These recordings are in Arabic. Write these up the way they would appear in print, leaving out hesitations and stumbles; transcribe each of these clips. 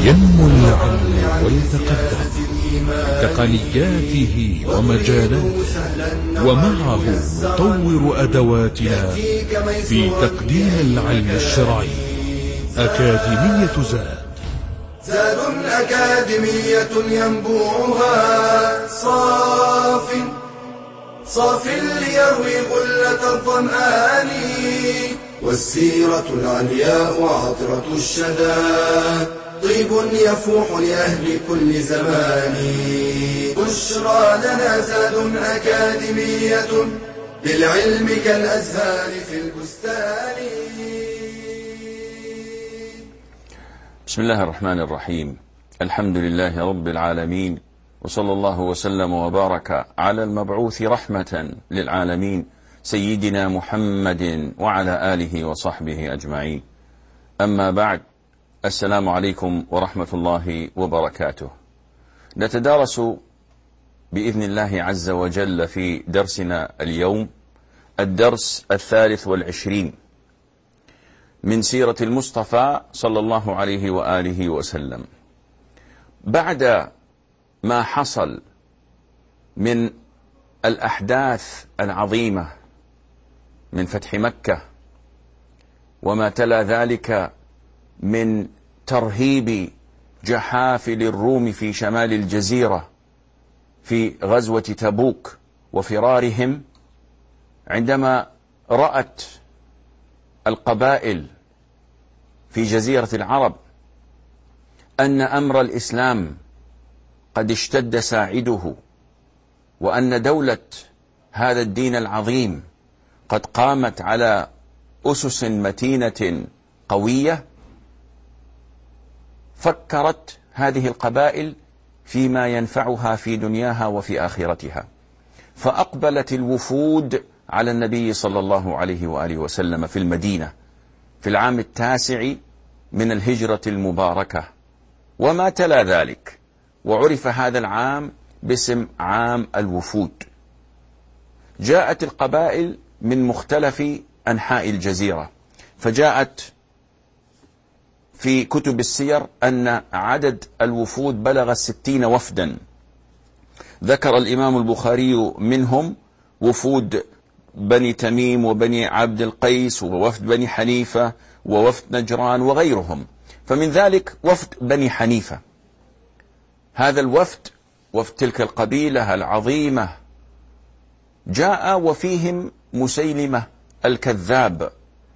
ينمو العلم والتقدم تقنياته ومجالاته، ومعه نطور أدواتنا في تقديم العلم الشرعي. أكاديمية زاد أكاديمية ينبوعها صاف ليروي غلة الظمآن، والسيرة العلياء عطرة الشدى، طيب يفوح لأهل كل زمان. بشرى لنا زاد أكاديمية، للعلم كالأزهار في البستان. بسم الله الرحمن الرحيم. الحمد لله رب العالمين، وصلى الله وسلم وبارك على المبعوث رحمة للعالمين سيدنا محمد وعلى آله وصحبه أجمعين. أما بعد، السلام عليكم ورحمة الله وبركاته. نتدارس بإذن الله عز وجل في درسنا اليوم الدرس 23 من سيرة المصطفى صلى الله عليه وآله وسلم. بعد ما حصل من الأحداث العظيمة من فتح مكة، وما تلا ذلك من ترهيب جحافل الروم في شمال الجزيرة في غزوة تبوك وفرارهم، عندما رأت القبائل في جزيرة العرب أن أمر الإسلام قد اشتد ساعده، وأن دولة هذا الدين العظيم قد قامت على أسس متينة قوية، فكرت هذه القبائل فيما ينفعها في دنياها وفي آخرتها، فأقبلت الوفود على النبي صلى الله عليه وآله وسلم في المدينة في العام 9 من الهجرة المباركة، وما تلا ذلك، وعرف هذا العام باسم عام الوفود. جاءت القبائل من مختلف أنحاء الجزيرة، فجاءت في كتب السير أن عدد الوفود بلغ 60 وفدا. ذكر الإمام البخاري منهم وفود بني تميم وبني عبد القيس ووفد بني حنيفة ووفد نجران وغيرهم، فمن ذلك وفد بني حنيفة. هذا الوفد، وفد تلك القبيلة العظيمة، جاء وفيهم مسيلمة الكذاب.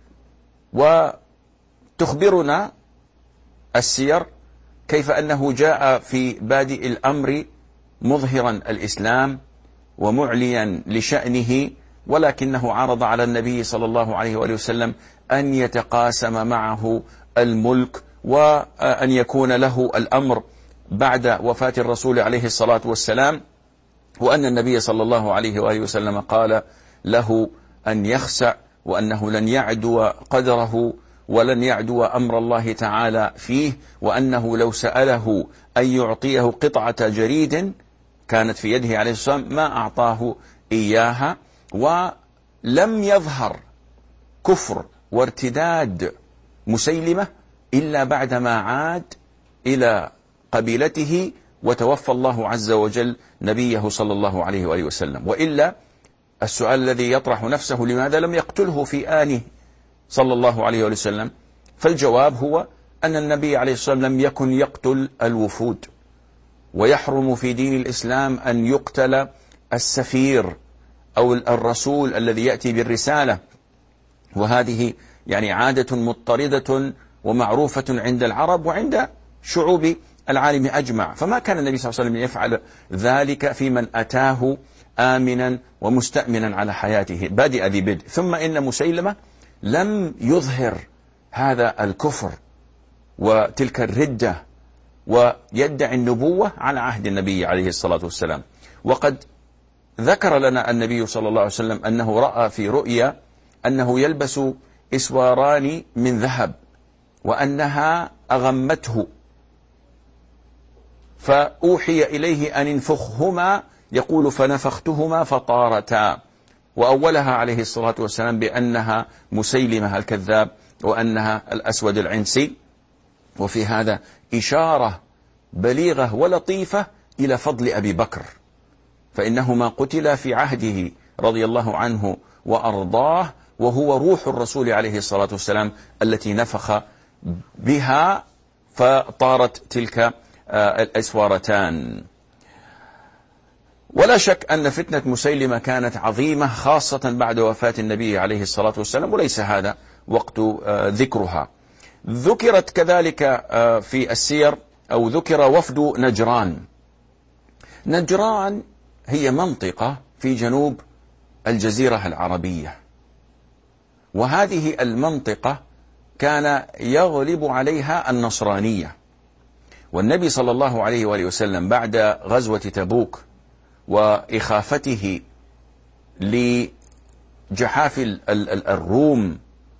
وتخبرنا السير كيف أنه جاء في بادئ الأمر مظهرا الإسلام ومعليا لشأنه، ولكنه عرض على النبي صلى الله عليه وآله وسلم أن يتقاسم معه الملك، وأن يكون له الأمر بعد وفاة الرسول عليه الصلاة والسلام، وأن النبي صلى الله عليه وآله وسلم قال له أن يخسع، وأنه لن يعدو قدره ولن يعدو أمر الله تعالى فيه، وأنه لو سأله أن يعطيه قطعة جريد كانت في يده عليه السلام ما أعطاه إياها. ولم يظهر كفر وارتداد مسيلمة إلا بعدما عاد إلى قبيلته وتوفى الله عز وجل نبيه صلى الله عليه وآله وسلم. وإلا السؤال الذي يطرح نفسه: لماذا لم يقتله في آنه صلى الله عليه وآله وسلم؟ فالجواب هو أن النبي عليه الصلاة والسلام لم يكن يقتل الوفود، ويحرم في دين الإسلام أن يقتل السفير أو الرسول الذي يأتي بالرسالة، وهذه يعني عادة مضطردة ومعروفة عند العرب وعند شعوب العالم أجمع. فما كان النبي صلى الله عليه وسلم يفعل ذلك في من أتاه آمنا ومستأمنا على حياته بادئ ذي بدء. ثم إن مسيلمة لم يظهر هذا الكفر وتلك الردة ويدعي النبوة على عهد النبي عليه الصلاة والسلام. وقد ذكر لنا النبي صلى الله عليه وسلم أنه رأى في رؤيا أنه يلبس إسواران من ذهب وأنها أغمته، فأوحي إليه أن انفخهما، يقول فنفختهما فطارتا، وأولها عليه الصلاة والسلام بأنها مسيلمة الكذاب وأنها الأسود العنسي. وفي هذا إشارة بليغة ولطيفة إلى فضل أبي بكر، فإنهما قتلا في عهده رضي الله عنه وأرضاه، وهو روح الرسول عليه الصلاة والسلام التي نفخ بها فطارت تلك الأسوارتان. ولا شك أن فتنة مسيلمة كانت عظيمة خاصة بعد وفاة النبي عليه الصلاة والسلام، وليس هذا وقت ذكرها. ذكرت كذلك في السير أو ذكر وفد نجران. نجران هي منطقة في جنوب الجزيرة العربية، وهذه المنطقة كان يغلب عليها النصرانية، والنبي صلى الله عليه وآله وسلم بعد غزوة تبوك وإخافته لجحاف الروم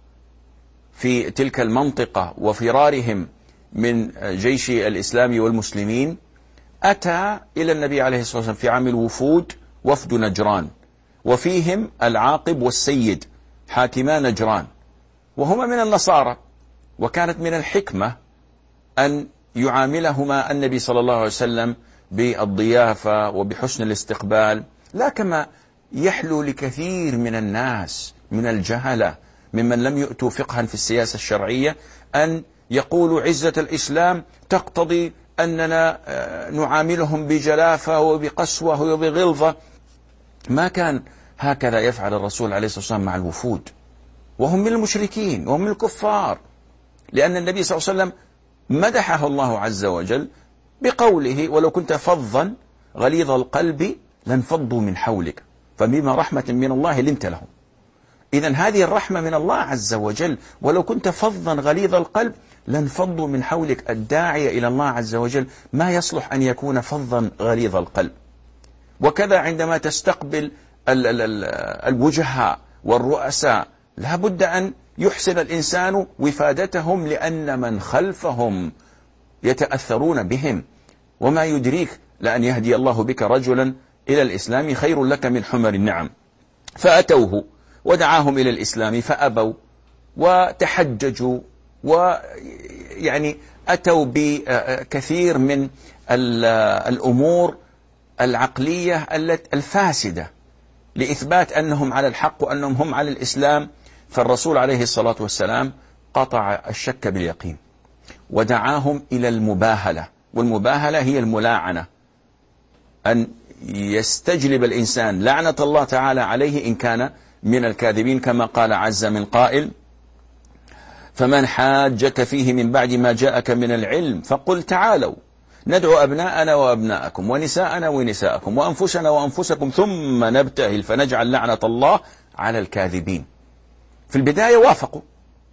في تلك المنطقة وفرارهم من جيش الإسلام والمسلمين، أتى إلى النبي عليه الصلاة والسلام في عام الوفود وفد نجران، وفيهم العاقب والسيد حاكما نجران، وهما من النصارى. وكانت من الحكمة أن يعاملهما النبي صلى الله عليه وسلم بالضيافة وبحسن الاستقبال، لا كما يحلو لكثير من الناس من الجهلة ممن لم يؤتوا فقها في السياسة الشرعية أن يقولوا عزة الإسلام تقتضي أننا نعاملهم بجلافة وبقسوة وبغلظة. ما كان هكذا يفعل الرسول عليه الصلاة والسلام مع الوفود، وهم من المشركين وهم من الكفار، لأن النبي صلى الله عليه وسلم مدحه الله عز وجل بقوله: ولو كنت فظا غليظ القلب لانفضوا من حولك فبما رحمة من الله لنت لهم. إذن هذه الرحمة من الله عز وجل، ولو كنت فظا غليظ القلب لانفضوا من حولك. الداعية إلى الله عز وجل ما يصلح أن يكون فظا غليظ القلب. وكذا عندما تستقبل الوجهاء والرؤساء لا بد أن يحسن الإنسان وفادتهم، لأن من خلفهم يتأثرون بهم. وما يدريك لأن يهدي الله بك رجلا إلى الإسلام خير لك من حمر النعم. فأتوه ودعاهم إلى الإسلام فأبوا وتحججوا، ويعني أتوا بكثير من الأمور العقلية الفاسدة لإثبات أنهم على الحق وأنهم هم على الإسلام. فالرسول عليه الصلاة والسلام قطع الشك باليقين ودعاهم إلى المباهلة، والمباهلة هي الملاعنة، أن يستجلب الإنسان لعنة الله تعالى عليه إن كان من الكاذبين، كما قال عز من قائل: فمن حاجك فيه من بعد ما جاءك من العلم فقل تعالوا ندعو أبناءنا وأبناءكم ونساءنا ونساءكم وأنفسنا وأنفسكم ثم نبتهل فنجعل لعنة الله على الكاذبين. في البداية وافقوا،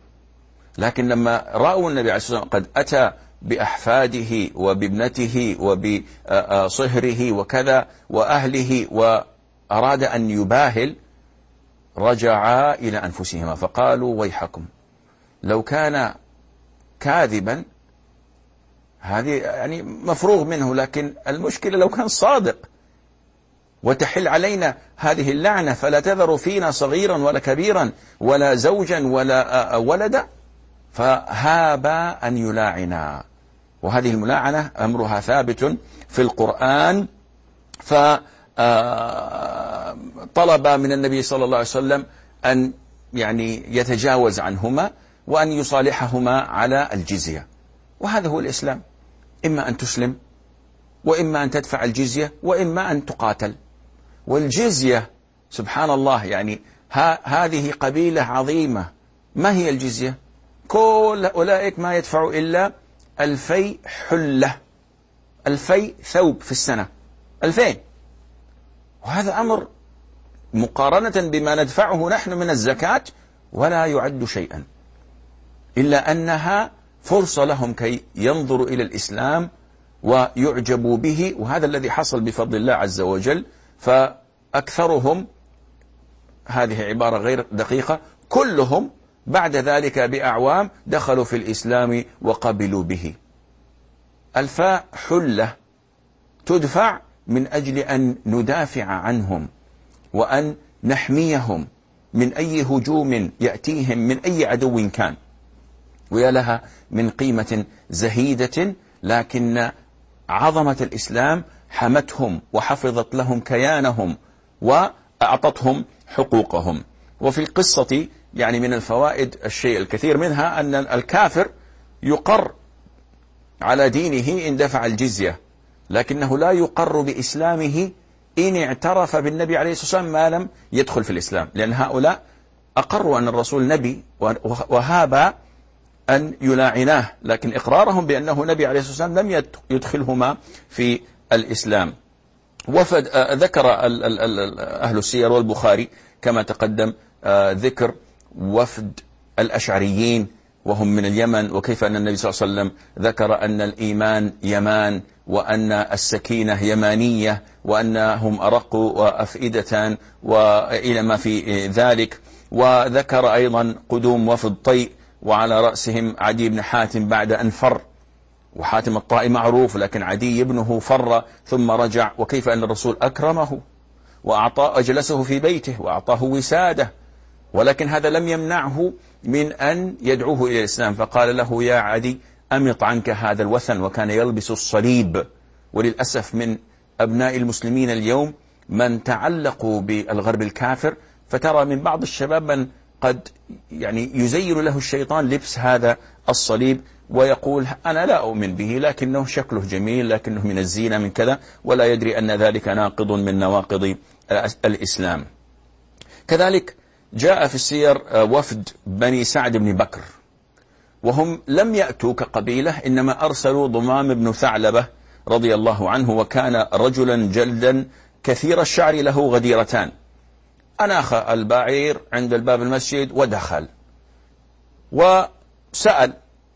لكن لما رأوا النبي عليه الصلاة والسلام قد أتى بأحفاده وبابنته وبصهره وكذا وأهله وأراد أن يباهل، رجعا إلى أنفسهما فقالوا: ويحكم لو كان كاذبا هذه يعني مفروغ منه، لكن المشكلة لو كان صادق وتحل علينا هذه اللعنة فلا تذر فينا صغيرا ولا كبيرا ولا زوجا ولا ولدا. فهابا أن يلاعنا، وهذه الملاعنة أمرها ثابت في القرآن. فطلب من النبي صلى الله عليه وسلم أن يعني يتجاوز عنهما وأن يصالحهما على الجزية، وهذا هو الإسلام: إما أن تسلم وإما أن تدفع الجزية وإما أن تقاتل. والجزية سبحان الله يعني هذه قبيلة عظيمة. ما هي الجزية؟ كل أولئك ما يدفعوا إلا 2000 حلة، 2000 ثوب في السنة، 2000. وهذا أمر مقارنة بما ندفعه نحن من الزكاة ولا يعد شيئا، إلا أنها فرصة لهم كي ينظروا إلى الإسلام ويعجبوا به، وهذا الذي حصل بفضل الله عز وجل. فأكثرهم، هذه عبارة غير دقيقة، كلهم بعد ذلك بأعوام دخلوا في الإسلام وقبلوا به. 1000 حلة تدفع من أجل أن ندافع عنهم وأن نحميهم من أي هجوم يأتيهم من أي عدو كان. ويا لها من قيمة زهيدة، لكن عظمة الإسلام حمتهم وحفظت لهم كيانهم وأعطتهم حقوقهم. وفي القصة يعني من الفوائد الشيء الكثير، منها أن الكافر يقر على دينه إن دفع الجزية، لكنه لا يقر بإسلامه إن اعترف بالنبي عليه الصلاة والسلام ما لم يدخل في الإسلام، لأن هؤلاء أقروا أن الرسول نبي وهابا أن يلاعناه، لكن إقرارهم بأنه نبي عليه الصلاة والسلام لم يدخلهما في الإسلام. وفد ذكر أهل السير والبخاري كما تقدم ذكر وفد الأشعريين وهم من اليمن، وكيف أن النبي صلى الله عليه وسلم ذكر أن الإيمان يمان، وأن السكينة يمانية، وأنهم أرقوا أفئدة وإلى ما في ذلك. وذكر أيضا قدوم وفد طيء وعلى رأسهم عدي بن حاتم بعد أن فر، وحاتم الطائي معروف، لكن عدي ابنه فر ثم رجع، وكيف أن الرسول أكرمه أجلسه في بيته وأعطاه وسادة، ولكن هذا لم يمنعه من أن يدعوه إلى الإسلام، فقال له يا عدي أمط عنك هذا الوثن، وكان يلبس الصليب. وللأسف من أبناء المسلمين اليوم من تعلقوا بالغرب الكافر، فترى من بعض الشباب من قد يعني يزين له الشيطان لبس هذا الصليب ويقول أنا لا أؤمن به، لكنه شكله جميل، لكنه من الزينة من كذا، ولا يدري أن ذلك ناقض من نواقض الإسلام. كذلك جاء في السير وفد بني سعد بن بكر، وهم لم يأتوا كقبيلة، إنما أرسلوا ضمام بن ثعلبة رضي الله عنه، وكان رجلا جلدا كثير الشعر له غديرتان، أناخ البعير عند الباب المسجد ودخل وسأل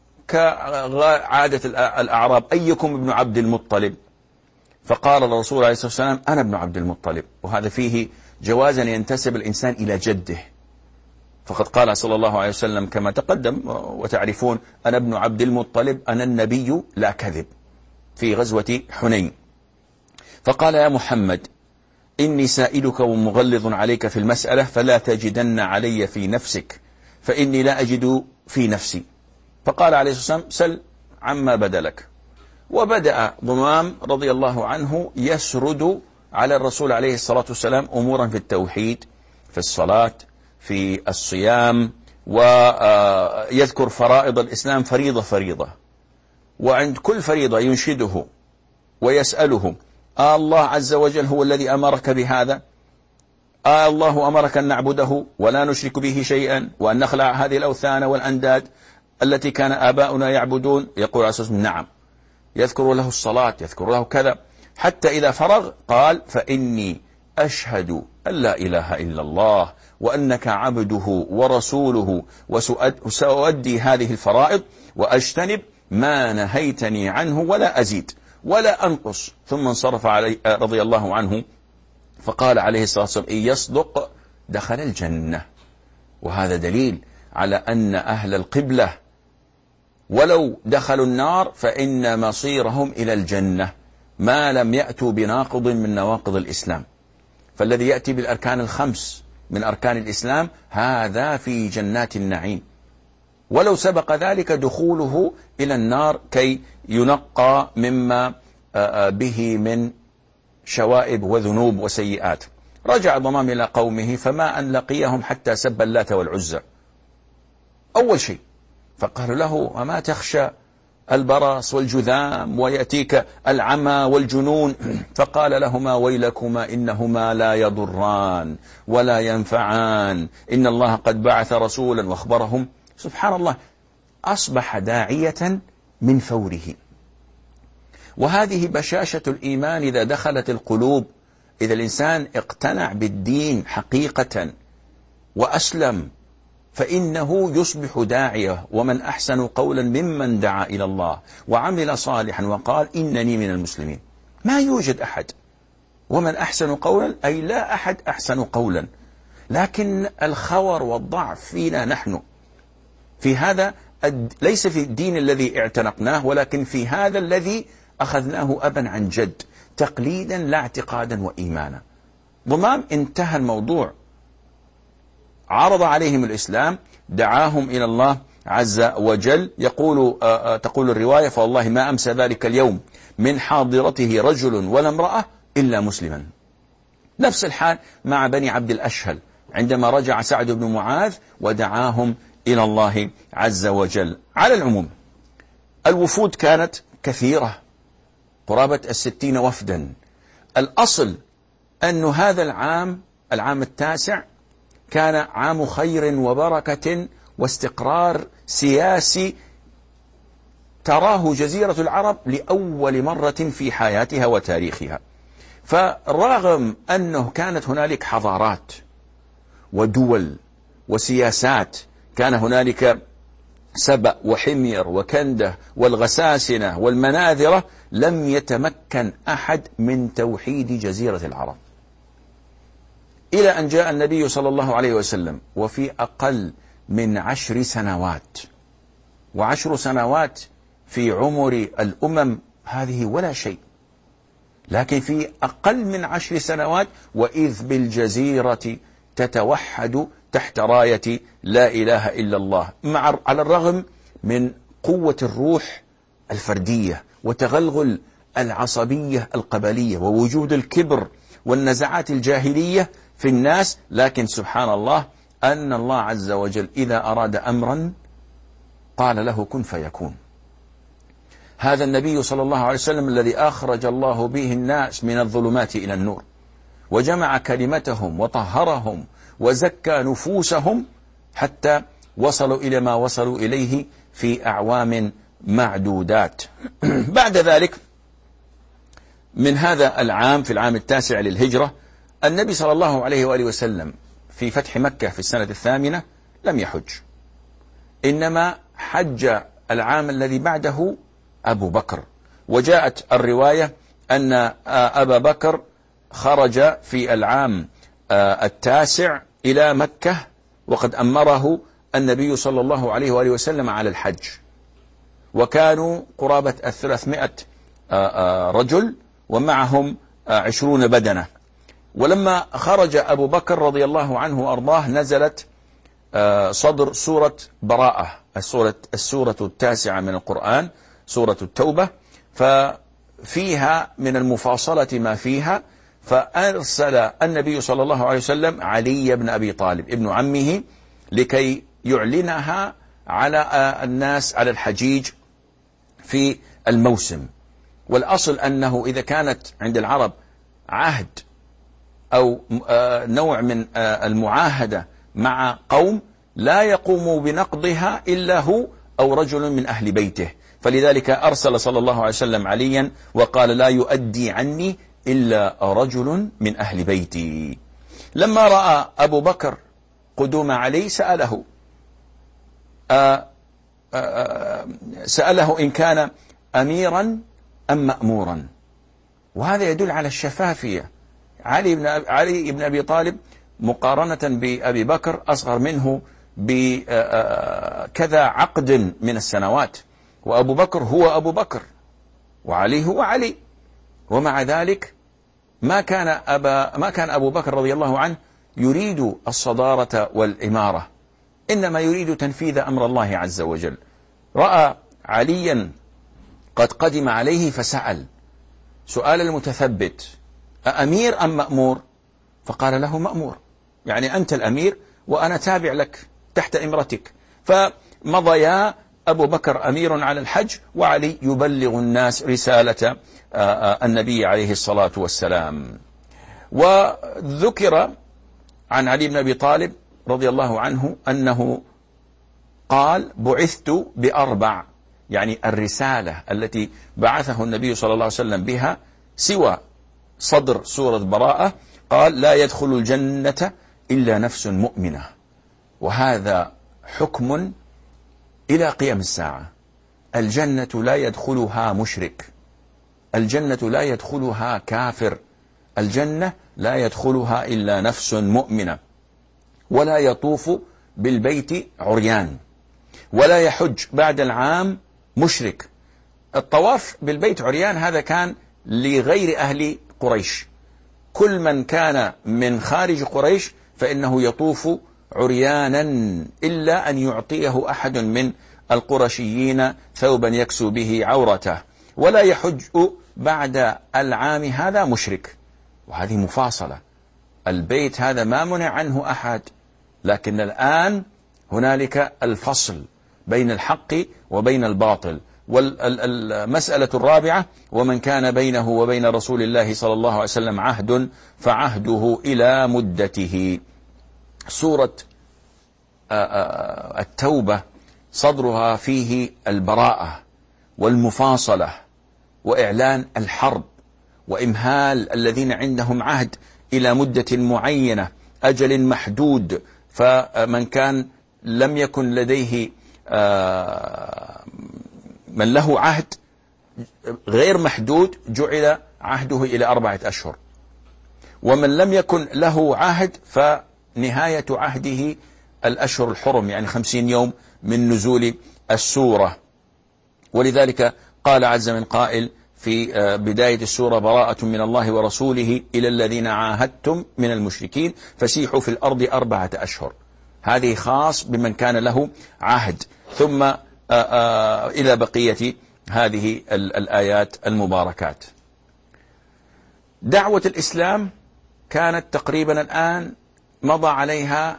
كعادة الأعراب أيكم ابن عبد المطلب؟ فقال الرسول عليه الصلاة والسلام أنا ابن عبد المطلب، وهذا فيه جواز أن ينتسب الإنسان إلى جده، فقد قال صلى الله عليه وسلم كما تقدم وتعرفون أنا ابن عبد المطلب أنا النبي لا كذب، في غزوة حنين. فقال يا محمد إني سائلك ومغلظ عليك في المسألة، فلا تجدن علي في نفسك فإني لا أجد في نفسي. فقال عليه الصلاة والسلام سل عما بدا لك. وبدأ ضمام رضي الله عنه يسرد على الرسول عليه الصلاة والسلام أمورا في التوحيد، في الصلاة، في الصيام، ويذكر فرائض الإسلام فريضة فريضة، وعند كل فريضة ينشده ويسأله الله عز وجل هو الذي أمرك بهذا؟ الله أمرك أن نعبده ولا نشرك به شيئا، وأن نخلع هذه الأوثان والأنداد التي كان آباؤنا يعبدون؟ يقول عليه الصلاة والسلام نعم. يذكر له الصلاة، يذكر له كذا، حتى إذا فرغ قال فإني أشهد أن لا إله إلا الله وأنك عبده ورسوله، وسأؤدي هذه الفرائض وأجتنب ما نهيتني عنه ولا أزيد ولا أنقص. ثم انصرف عليه رضي الله عنه فقال عليه الصلاة والسلام إن يصدق دخل الجنة. وهذا دليل على أن أهل القبلة ولو دخلوا النار فإن مصيرهم إلى الجنة ما لم يأتوا بناقض من نواقض الإسلام. فالذي يأتي بالأركان الخمس من أركان الإسلام هذا في جنات النعيم، ولو سبق ذلك دخوله إلى النار كي ينقى مما به من شوائب وذنوب وسيئات. رجع ضمام إلى قومه فما أن لقيهم حتى سب اللات والعزى أول شيء، فقالوا له أما تخشى البرص والجذام ويأتيك العمى والجنون؟ فقال لهما ويلكما إنهما لا يضران ولا ينفعان، إن الله قد بعث رسولا واخبرهم. سبحان الله، أصبح داعية من فوره. وهذه بشاشة الإيمان إذا دخلت القلوب، إذا الإنسان اقتنع بالدين حقيقة وأسلم فإنه يصبح داعية. ومن أحسن قولا ممن دعا إلى الله وعمل صالحا وقال إنني من المسلمين. ما يوجد أحد ومن أحسن قولا، أي لا أحد أحسن قولا، لكن الخور والضعف فينا نحن، في هذا ليس في الدين الذي اعتنقناه، ولكن في هذا الذي أخذناه أبا عن جد، تقليدا لا اعتقادا وإيمانا. ضمام انتهى الموضوع، عرض عليهم الإسلام، دعاهم إلى الله عز وجل. تقول الرواية: فوالله ما أمسى ذلك اليوم من حاضرته رجل ولا امرأة إلا مسلما. نفس الحال مع بني عبد الأشهل عندما رجع سعد بن معاذ ودعاهم إلى الله عز وجل. على العموم الوفود كانت كثيرة، قرابة 60 وفدا. الأصل أن هذا العام 9 كان عام خير وبركة واستقرار سياسي تراه جزيرة العرب لأول مرة في حياتها وتاريخها. فرغم أنه كانت هنالك حضارات ودول وسياسات، كان هنالك سبأ وحمير وكندة والغساسنة والمناذرة، لم يتمكن أحد من توحيد جزيرة العرب، إلى أن جاء النبي صلى الله عليه وسلم. وفي أقل من 10 سنوات، و10 سنوات في عمر الأمم هذه ولا شيء، لكن في أقل من 10 سنوات وإذ بالجزيرة تتوحد تحت راية لا إله إلا الله، على الرغم من قوة الروح الفردية وتغلغل العصبية القبلية ووجود الكبر والنزعات الجاهلية في الناس. لكن سبحان الله أن الله عز وجل إذا أراد أمرا قال له كن فيكون. هذا النبي صلى الله عليه وسلم الذي أخرج الله به الناس من الظلمات إلى النور، وجمع كلمتهم وطهرهم وزكى نفوسهم حتى وصلوا إلى ما وصلوا إليه في أعوام معدودات. بعد ذلك من هذا العام، في العام 9 للهجرة، النبي صلى الله عليه وآله وسلم في فتح مكة في السنة 8 لم يحج، إنما حج العام الذي بعده أبو بكر. وجاءت الرواية أن أبا بكر خرج في العام 9 إلى مكة وقد أمره النبي صلى الله عليه وآله وسلم على الحج، وكانوا قرابة 300 رجل ومعهم 20 بدنة. ولما خرج أبو بكر رضي الله عنه وأرضاه نزلت صدر سورة براءة، السورة 9 من القرآن، سورة التوبة، ففيها من المفاصلة ما فيها. فأرسل النبي صلى الله عليه وسلم علي بن أبي طالب ابن عمه لكي يعلنها على الناس، على الحجيج في الموسم. والأصل أنه إذا كانت عند العرب عهد أو نوع من المعاهدة مع قوم لا يقوم بنقضها إلا هو أو رجل من أهل بيته، فلذلك أرسل صلى الله عليه وسلم عليا وقال لا يؤدي عني إلا رجل من أهل بيتي. لما رأى أبو بكر قدوم علي سأله إن كان أميرا أم مأمورا، وهذا يدل على الشفافية. علي بن أبي طالب مقارنة بأبي بكر أصغر منه بكذا عقد من السنوات، وأبو بكر هو أبو بكر وعلي هو علي، ومع ذلك ما كان أبو بكر رضي الله عنه يريد الصدارة والإمارة، إنما يريد تنفيذ أمر الله عز وجل. رأى عليا قد قدم عليه فسأل سؤال المتثبت: أأمير أم مأمور؟ فقال له مأمور، يعني أنت الأمير وأنا تابع لك تحت إمرتك. فمضيا، أبو بكر أمير على الحج وعلي يبلغ الناس رسالة النبي عليه الصلاة والسلام. وذكر عن علي بن أبي طالب رضي الله عنه أنه قال: بعثت ب4، يعني الرسالة التي بعثه النبي صلى الله عليه وسلم بها سوى صدر سورة براءة، قال: لا يدخل الجنة إلا نفس مؤمنة. وهذا حكم إلى قيام الساعة. الجنة لا يدخلها مشرك، الجنة لا يدخلها كافر، الجنة لا يدخلها إلا نفس مؤمنة. ولا يطوف بالبيت عريان، ولا يحج بعد العام مشرك. الطواف بالبيت عريان هذا كان لغير أهل قريش، كل من كان من خارج قريش فإنه يطوف عريانا إلا أن يعطيه أحد من القرشيين ثوبا يكسو به عورته، ولا يحج بعد العام هذا مشرك. وهذه مفاصلة، البيت هذا ما منع عنه أحد، لكن الآن هنالك الفصل بين الحق وبين الباطل. والمسألة الرابعة: ومن كان بينه وبين رسول الله صلى الله عليه وسلم عهد فعهده إلى مدته. سورة التوبة صدرها فيه البراءة والمفاصلة وإعلان الحرب وإمهال الذين عندهم عهد إلى مدة معينة، أجل محدود. فمن كان لم يكن لديه من له عهد غير محدود جعل عهده إلى 4 أشهر، ومن لم يكن له عهد فنهاية عهده الأشهر الحرم، يعني 50 يوم من نزول السورة. ولذلك قال عز من قائل في بداية السورة: براءة من الله ورسوله إلى الذين عاهدتم من المشركين فسيحوا في الأرض 4 أشهر. هذه خاص بمن كان له عهد. ثم إلى بقية هذه الآيات المباركات. دعوة الإسلام كانت تقريبا الآن مضى عليها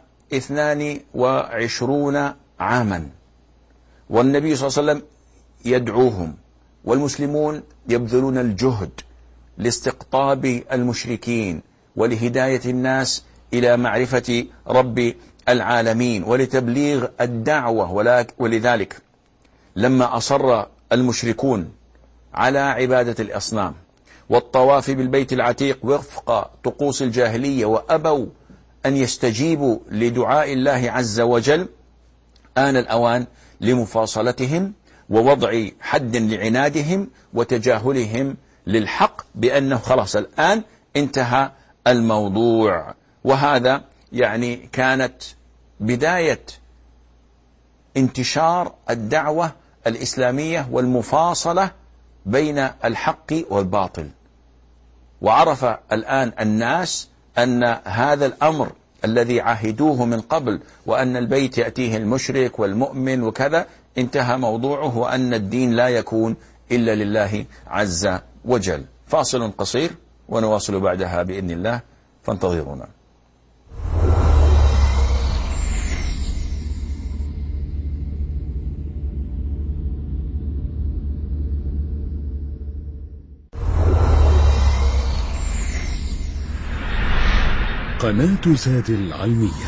22 عاما، والنبي صلى الله عليه وسلم يدعوهم، والمسلمون يبذلون الجهد لاستقطاب المشركين ولهداية الناس إلى معرفة رب العالمين ولتبليغ الدعوة. ولذلك لما أصر المشركون على عبادة الأصنام والطواف بالبيت العتيق وفق طقوس الجاهلية وأبوا أن يستجيبوا لدعاء الله عز وجل، آن الأوان لمفاصلتهم ووضع حد لعنادهم وتجاهلهم للحق، بأنه خلاص الآن انتهى الموضوع. وهذا يعني كانت بداية انتشار الدعوة الإسلامية والمفاصلة بين الحق والباطل. وعرف الآن الناس أن هذا الأمر الذي عهدوه من قبل، وأن البيت يأتيه المشرك والمؤمن وكذا، انتهى موضوعه، وأن الدين لا يكون إلا لله عز وجل. فاصل قصير ونواصل بعدها بإذن الله، فانتظرونا. قناة زاد العلمية.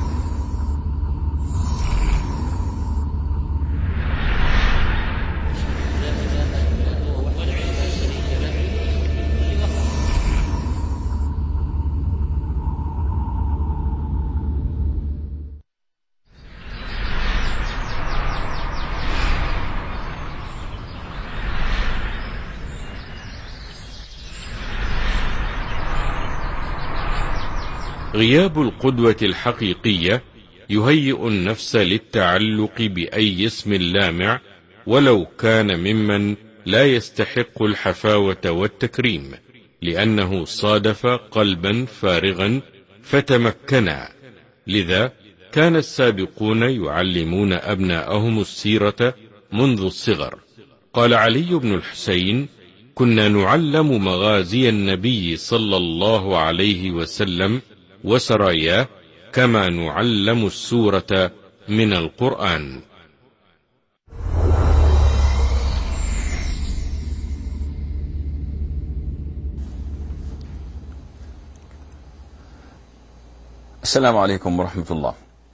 غياب القدوة الحقيقية يهيئ النفس للتعلق بأي اسم لامع ولو كان ممن لا يستحق الحفاوة والتكريم، لأنه صادف قلبا فارغا فتمكنا. لذا كان السابقون يعلمون أبناءهم السيرة منذ الصغر. قال علي بن الحسين: كنا نعلم مغازي النبي صلى الله عليه وسلم وسراياه كما نعلم السورة من القرآن. السلام عليكم ورحمة الله.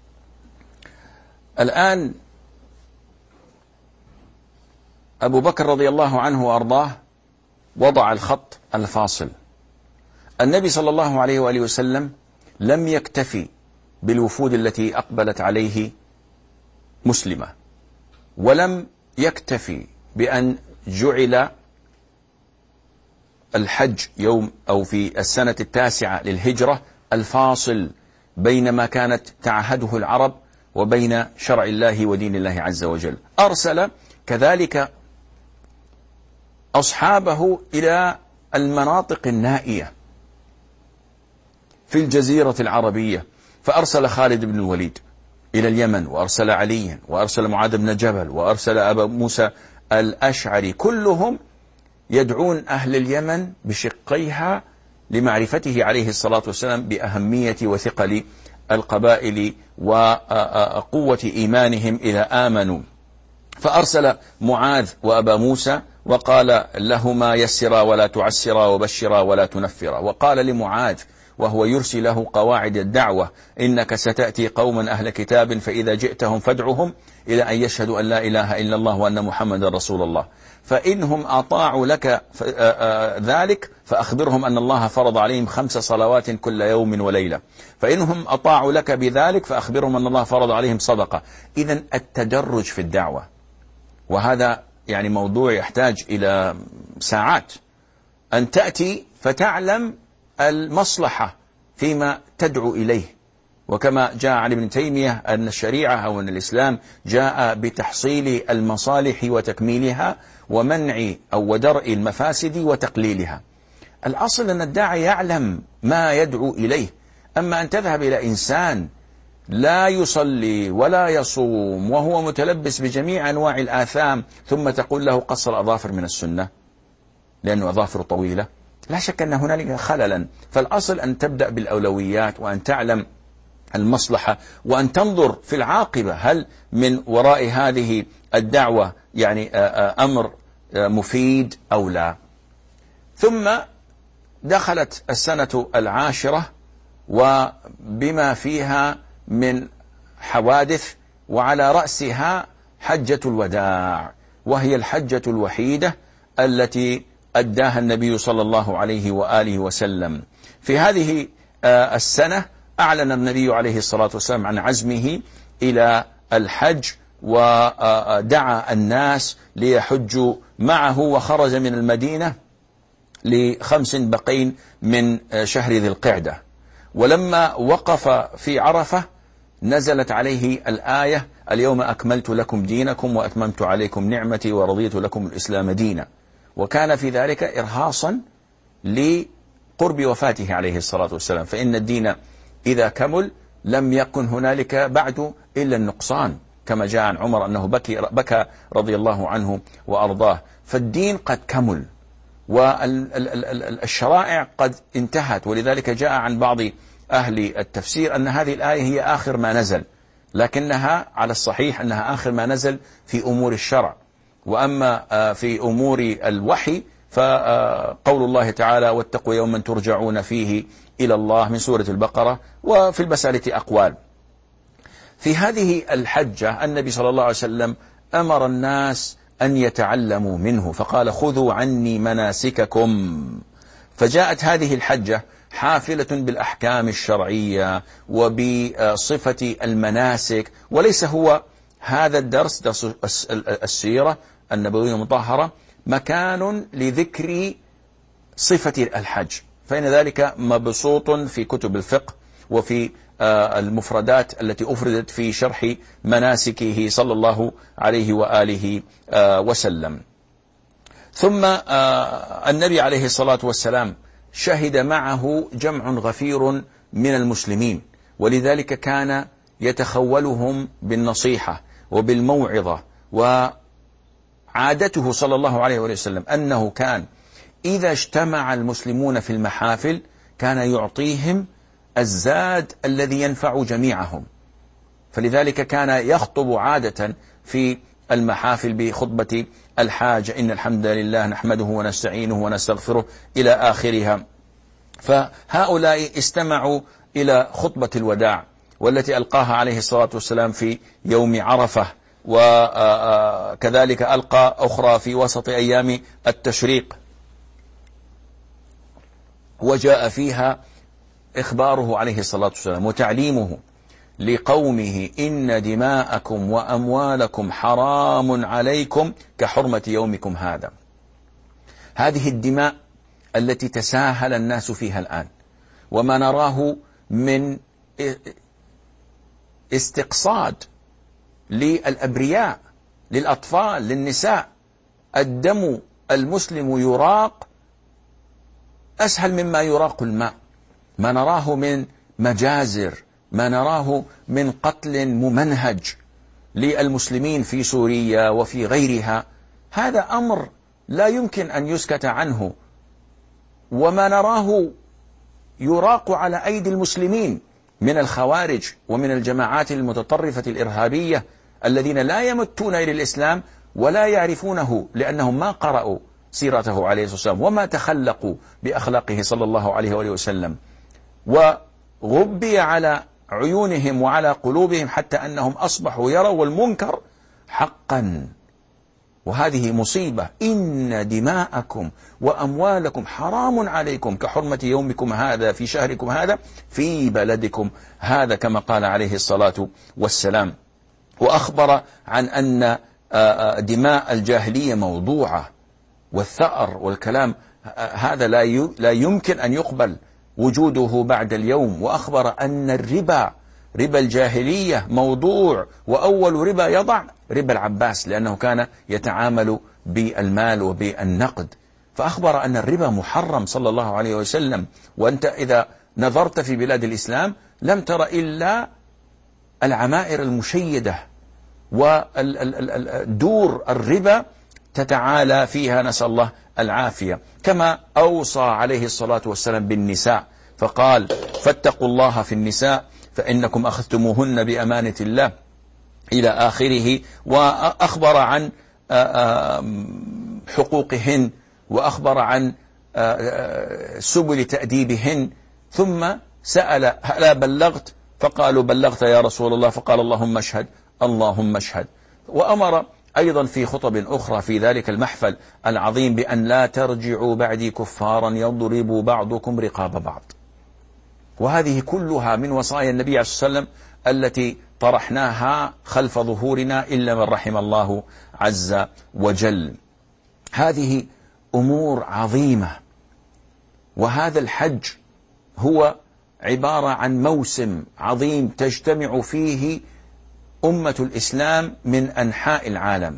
الآن أبو بكر رضي الله عنه وأرضاه وضع الخط الفاصل. النبي صلى الله عليه وآله وسلم لم يكتفي بالوفود التي أقبلت عليه مسلمة، ولم يكتفي بأن جعل الحج يوم أو في السنة 9 للهجرة الفاصل بين ما كانت تعهده العرب وبين شرع الله ودين الله عز وجل. أرسل كذلك أصحابه إلى المناطق النائية في الجزيرة العربية فأرسل خالد بن الوليد إلى اليمن، وأرسل عليا، وأرسل معاذ بن جبل، وأرسل أبا موسى الأشعري، كلهم يدعون أهل اليمن بشقيها لمعرفته عليه الصلاة والسلام بأهمية وثقل القبائل وقوة إيمانهم إذا آمنوا. فأرسل معاذ وأبا موسى وقال لهما يسرا ولا تعسرا وبشرا ولا تنفرا، وقال لمعاذ وهو يرسل له قواعد الدعوة: إنك ستأتي قوما أهل كتاب فإذا جئتهم فادعهم إلى أن يشهدوا أن لا إله إلا الله وأن محمد رسول الله، فإنهم أطاعوا لك ذلك فأخبرهم أن الله فرض عليهم 5 صلوات كل يوم وليلة، فإنهم أطاعوا لك بذلك فأخبرهم أن الله فرض عليهم صدقة. إذن التدرج في الدعوة، وهذا يعني موضوع يحتاج إلى ساعات، أن تأتي فتعلم المصلحة فيما تدعو إليه. وكما جاء عن ابن تيمية أن الشريعة أو أن الإسلام جاء بتحصيل المصالح وتكميلها ومنع أو ودرء المفاسد وتقليلها. الأصل أن الداعي يعلم ما يدعو إليه. أما أن تذهب إلى إنسان لا يصلي ولا يصوم وهو متلبس بجميع أنواع الآثام ثم تقول له قص الأظافر من السنة لأنه أظافر طويلة، لا شك أن هنالك خللا. فالأصل أن تبدأ بالأولويات وأن تعلم المصلحة وأن تنظر في العاقبة، هل من وراء هذه الدعوة يعني أمر مفيد أو لا. ثم دخلت السنة 10 وبما فيها من حوادث، وعلى رأسها حجة الوداع، وهي الحجة الوحيدة التي أداها النبي صلى الله عليه وآله وسلم. في هذه السنة أعلن النبي عليه الصلاة والسلام عن عزمه إلى الحج، ودعا الناس ليحجوا معه، وخرج من المدينة ل5 بقين من شهر ذي القعدة. ولما وقف في عرفة نزلت عليه الآية: اليوم أكملت لكم دينكم وأتممت عليكم نعمتي ورضيت لكم الإسلام دينا. وكان في ذلك إرهاصا لقرب وفاته عليه الصلاة والسلام، فإن الدين إذا كمل لم يكن هنالك بعد إلا النقصان، كما جاء عن عمر أنه بكى رضي الله عنه وأرضاه. فالدين قد كمل والشرائع قد انتهت، ولذلك جاء عن بعض أهل التفسير أن هذه الآية هي آخر ما نزل، لكنها على الصحيح أنها آخر ما نزل في أمور الشرع. وأما في أمور الوحي فقول الله تعالى: واتقوا يوما ترجعون فيه إلى الله، من سورة البقرة. وفي المسألة أقوال. في هذه الحجة النبي صلى الله عليه وسلم أمر الناس أن يتعلموا منه، فقال: خذوا عني مناسككم. فجاءت هذه الحجة حافلة بالأحكام الشرعية وبصفة المناسك، وليس هو هذا الدرس، درس السيرة النبوية المطهرة، مكان لذكر صفة الحج، فإن ذلك مبسوط في كتب الفقه وفي المفردات التي أفردت في شرح مناسكه صلى الله عليه وآله وسلم. ثم النبي عليه الصلاة والسلام شهد معه جمع غفير من المسلمين، ولذلك كان يتخولهم بالنصيحة وبالموعظة. وعادته صلى الله عليه وسلم أنه كان إذا اجتمع المسلمون في المحافل كان يعطيهم الزاد الذي ينفع جميعهم، فلذلك كان يخطب عادة في المحافل بخطبة الحاجة: إن الحمد لله نحمده ونستعينه ونستغفره إلى آخرها. فهؤلاء استمعوا إلى خطبة الوداع والتي ألقاها عليه الصلاة والسلام في يوم عرفة، وكذلك ألقى أخرى في وسط أيام التشريق، وجاء فيها إخباره عليه الصلاة والسلام وتعليمه لقومه: إن دماءكم وأموالكم حرام عليكم كحرمة يومكم هذا. هذه الدماء التي تساهل الناس فيها الآن، وما نراه من استقصاد للأبرياء، للأطفال، للنساء، الدم المسلم يراق أسهل مما يراق الماء. ما نراه من مجازر ما نراه من قتل ممنهج للمسلمين في سوريا وفي غيرها، هذا أمر لا يمكن أن يسكت عنه. وما نراه يراق على أيدي المسلمين من الخوارج ومن الجماعات المتطرفة الإرهابية الذين لا يمتون إلى الإسلام ولا يعرفونه، لأنهم ما قرأوا سيرته عليه الصلاة والسلام وما تخلقوا بأخلاقه صلى الله عليه وآله وسلم، وغبي على عيونهم وعلى قلوبهم حتى أنهم أصبحوا يروا المنكر حقا. وهذه مصيبة. إن دماءكم وأموالكم حرام عليكم كحرمة يومكم هذا في شهركم هذا في بلدكم هذا، كما قال عليه الصلاة والسلام. وأخبر عن أن دماء الجاهلية موضوعة، والثأر والكلام هذا لا يمكن أن يقبل وجوده بعد اليوم. وأخبر أن ربا الجاهلية موضوع، وأول ربا يضع ربا العباس، لأنه كان يتعامل بالمال وبالنقد. فأخبر أن الربا محرم صلى الله عليه وسلم. وأنت إذا نظرت في بلاد الإسلام لم تر إلا العمائر المشيدة ودور الربا تتعالى فيها، نسأل الله العافية. كما أوصى عليه الصلاة والسلام بالنساء فقال: فاتقوا الله في النساء فإنكم أخذتموهن بأمانة الله إلى آخره. وأخبر عن حقوقهن، وأخبر عن سبل تأديبهن. ثم سأل: هلا بلغت؟ فقالوا: بلغت يا رسول الله. فقال: اللهم اشهد اللهم اشهد. وأمر أيضا في خطب أخرى في ذلك المحفل العظيم بأن لا ترجعوا بعدي كفارا يضرب بعضكم رقاب بعض. وهذه كلها من وصايا النبي عليه الصلاة والسلام التي طرحناها خلف ظهورنا إلا من رحم الله عز وجل. هذه أمور عظيمة. وهذا الحج هو عبارة عن موسم عظيم تجتمع فيه أمة الإسلام من أنحاء العالم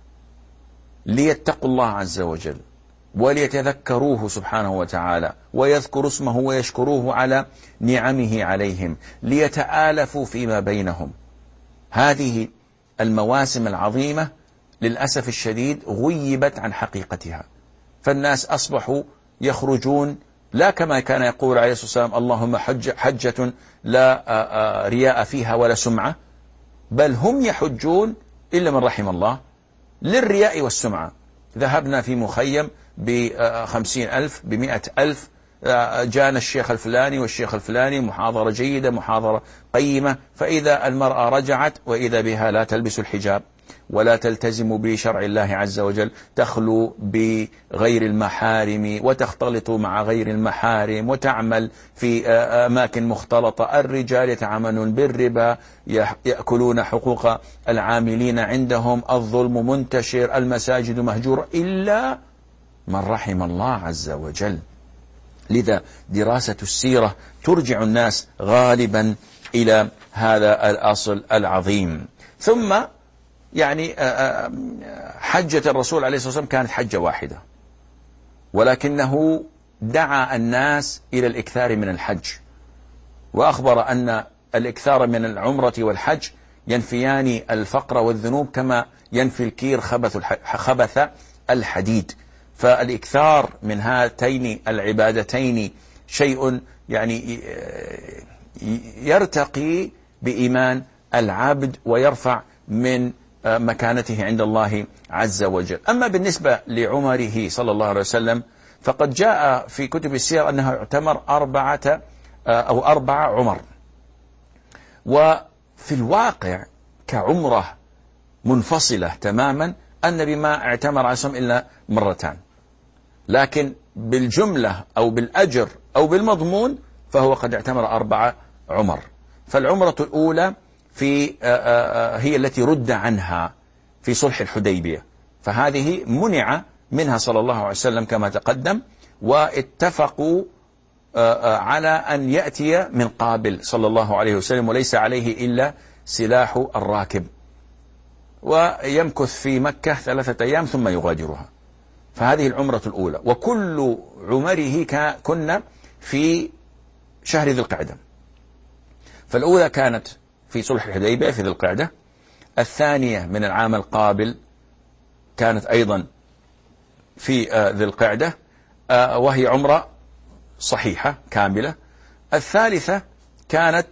ليتقوا الله عز وجل وليتذكروه سبحانه وتعالى ويذكروا اسمه ويشكروه على نعمه عليهم، ليتآلفوا فيما بينهم. هذه المواسم العظيمة للأسف الشديد غيبت عن حقيقتها، فالناس أصبحوا يخرجون لا كما كان يقول عليه الصلاة والسلام: اللهم حجة لا رياء فيها ولا سمعة، بل هم يحجون إلا من رحم الله للرياء والسمعة. ذهبنا في مخيم ب50,000 ب100,000، جانا الشيخ الفلاني والشيخ الفلاني، محاضرة جيدة محاضرة قيمة، فإذا المرأة رجعت وإذا بها لا تلبس الحجاب ولا تلتزم بشرع الله عز وجل، تخلو بغير المحارم وتختلط مع غير المحارم وتعمل في أماكن مختلطة. الرجال يتعاملون بالربا، يأكلون حقوق العاملين عندهم، الظلم منتشر، المساجد مهجورة، إلا من رحم الله عز وجل. لذا دراسة السيرة ترجع الناس غالبا إلى هذا الأصل العظيم. ثم يعني حجة الرسول عليه الصلاة والسلام كانت حجة واحدة، ولكنه دعا الناس إلى الإكثار من الحج، وأخبر أن الإكثار من العمرة والحج ينفيان الفقر والذنوب كما ينفي الكير خبث الحديد. فالإكثار من هاتين العبادتين شيء يعني يرتقي بإيمان العبد ويرفع من مكانته عند الله عز وجل. أما بالنسبة لعمره صلى الله عليه وسلم فقد جاء في كتب السير أنه اعتمر 4 عمر، وفي الواقع كعمرة منفصلة تماما النبي ما اعتمر عليه إلا 2 مرات، لكن بالجملة أو بالأجر أو بالمضمون فهو قد اعتمر 4 عمر. فالعمرة الأولى هي التي رد عنها في صلح الحديبية، فهذه منع منها صلى الله عليه وسلم كما تقدم، واتفقوا على أن يأتي من قابل صلى الله عليه وسلم وليس عليه إلا سلاح الراكب، ويمكث في مكة 3 أيام ثم يغادرها. فهذه العمرة الأولى، وكل عمره كنا في شهر ذي القعدة. فالأولى كانت في صلح الحديبية في ذي القعدة، الثانية من العام القابل كانت أيضا في ذي القعدة وهي عمرة صحيحة كاملة، الثالثة كانت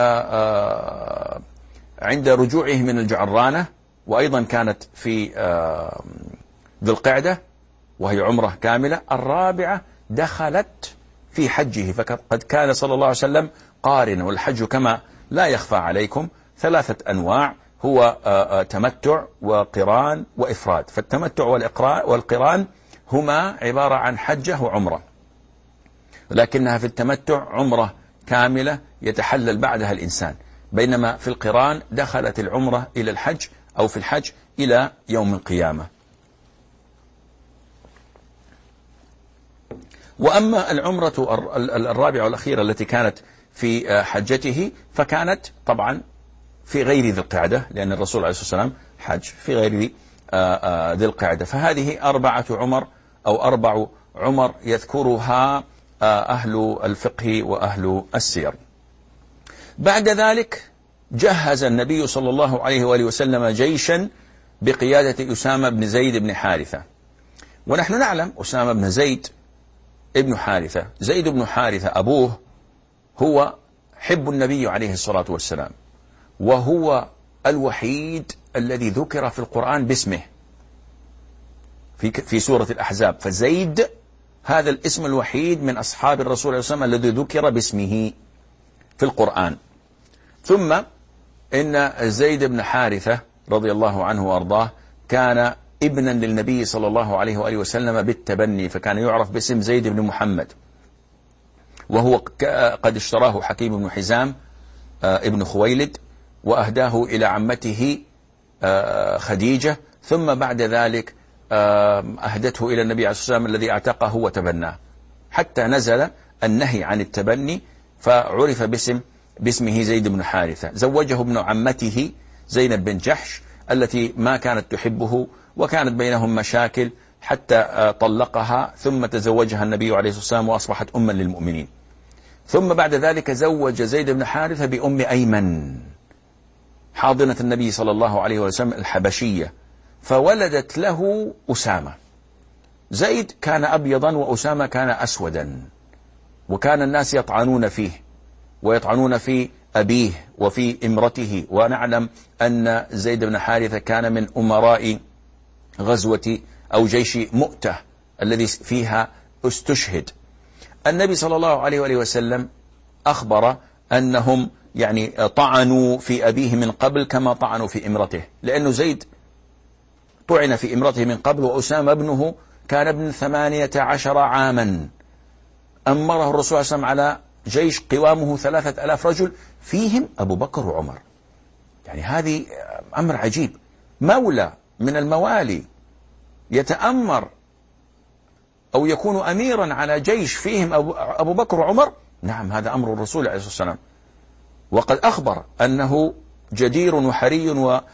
عند رجوعه من الجعرانة وأيضا كانت في ذي القعدة وهي عمرة كاملة، الرابعة دخلت في حجه، فقد كان صلى الله عليه وسلم قارنا، والحج كما لا يخفى عليكم 3 أنواع، هو تمتع وقران وإفراد، فالتمتع والقران هما عبارة عن حجة وعمرة، لكنها في التمتع عمرة كاملة يتحلل بعدها الإنسان، بينما في القران دخلت العمرة إلى الحج أو في الحج إلى يوم القيامة. وأما العمرة الرابعة والأخيرة التي كانت في حجته فكانت طبعا في غير ذي القعدة، لأن الرسول عليه الصلاة والسلام حج في غير ذي القعدة، فهذه 4 عمر أو 4 عمر يذكرها أهل الفقه وأهل السير. بعد ذلك جهز النبي صلى الله عليه وآله وسلم جيشا بقيادة أسامة بن زيد بن حارثة، ونحن نعلم أسامة بن زيد ابن حارثة، زيد بن حارثة أبوه هو حب النبي عليه الصلاة والسلام، وهو الوحيد الذي ذكر في القرآن باسمه في سورة الأحزاب، فزيد هذا الاسم الوحيد من أصحاب الرسول عليه الصلاة والسلام الذي ذكر باسمه في القرآن. ثم إن زيد بن حارثة رضي الله عنه وأرضاه كان ابنا للنبي صلى الله عليه وآله وسلم بالتبني، فكان يعرف باسم زيد بن محمد، وهو قد اشتراه حكيم بن حزام ابن خويلد وأهداه إلى عمته خديجة، ثم بعد ذلك أهدته إلى النبي عليه الصلاة والسلام الذي اعتقه وتبناه، حتى نزل النهي عن التبني فعرف باسمه زيد بن حارثة. زوجه ابن عمته زينب بن جحش التي ما كانت تحبه، وكانت بينهم مشاكل حتى طلقها، ثم تزوجها النبي عليه الصلاة والسلام وأصبحت أما للمؤمنين. ثم بعد ذلك زوج زيد بن حارثة بأم أيمن حاضنة النبي صلى الله عليه وسلم الحبشية، فولدت له أسامة. زيد كان أبيضا وأسامة كان أسودا، وكان الناس يطعنون فيه ويطعنون في أبيه وفي امرته، ونعلم أن زيد بن حارثة كان من أمراء غزوة أو جيش مؤتة الذي فيها استشهد. النبي صلى الله عليه وآله وسلم أخبر أنهم يعني طعنوا في أبيه من قبل كما طعنوا في امرته، لأنه زيد طعن في امرته من قبل، وأسامة ابنه كان ابن 18 عاما، أمره الرسول صلى الله عليه وسلم على جيش قوامه 3000 رجل فيهم أبو بكر وعمر. يعني هذه أمر عجيب، مولى من الموالي يتأمر أو يكون أميرا على جيش فيهم أبو بكر وعمر. نعم، هذا أمر الرسول عليه الصلاة والسلام، وقد أخبر أنه جدير وحري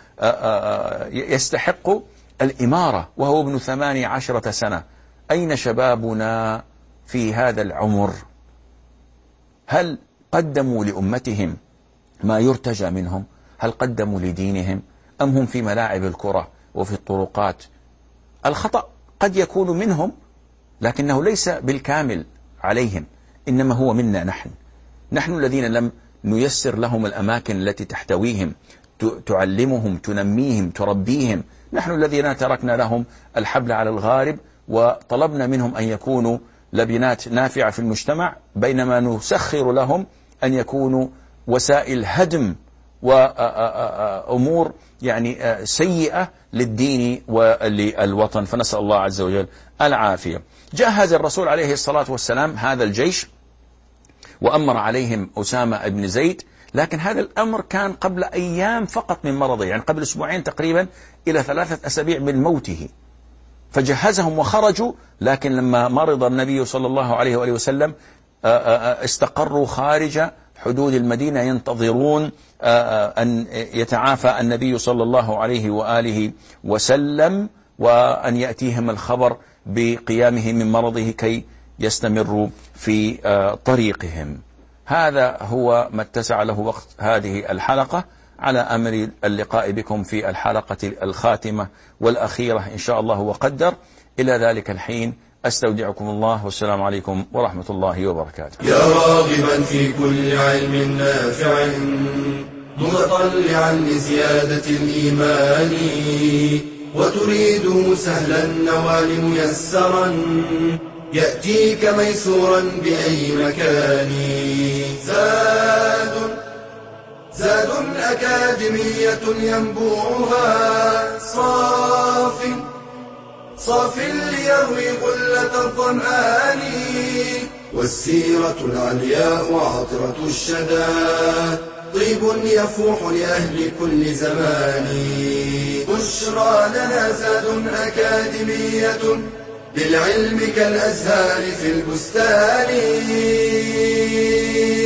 ويستحق الإمارة وهو ابن 18 سنة. أين شبابنا في هذا العمر؟ هل قدموا لأمتهم ما يرتجى منهم؟ هل قدموا لدينهم؟ أم هم في ملاعب الكرة وفي الطرقات؟ الخطأ قد يكون منهم، لكنه ليس بالكامل عليهم، إنما هو منا نحن الذين لم نيسر لهم الأماكن التي تحتويهم، تعلمهم، تنميهم، تربيهم. نحن الذين تركنا لهم الحبل على الغارب وطلبنا منهم أن يكونوا لبنات نافعة في المجتمع، بينما نسخر لهم أن يكونوا وسائل هدم وأمور يعني سيئة للدين وللوطن، فنسأل الله عز وجل العافية. جهز الرسول عليه الصلاة والسلام هذا الجيش وأمر عليهم أسامة بن زيد، لكن هذا الأمر كان قبل أيام فقط من مرضه، يعني قبل أسبوعين تقريبا إلى 3 أسابيع من موته، فجهزهم وخرجوا. لكن لما مرض النبي صلى الله عليه وآله وسلم استقروا خارج حدود المدينة ينتظرون أن يتعافى النبي صلى الله عليه وآله وسلم وأن يأتيهم الخبر بقيامه من مرضه كي يستمروا في طريقهم. هذا هو ما اتسع له وقت هذه الحلقة، على أمر اللقاء بكم في الحلقة الخاتمة والأخيرة إن شاء الله وقدر. إلى ذلك الحين أستودعكم الله، والسلام عليكم ورحمة الله وبركاته. يا راغبا في كل علم نافع متطلعا لزيادة الإيمان وتريد سهلا النوال ميسرا يأتيك ميسورا بأي مكان. زاد أكاديمية ينبوعها صاف ليروي غلة الظمآن والسيرة العلياء عطرة الشدى طيب يفوح لأهل كل زمان. بشرى لنا زاد أكاديمية للعلم كالأزهار في البستان.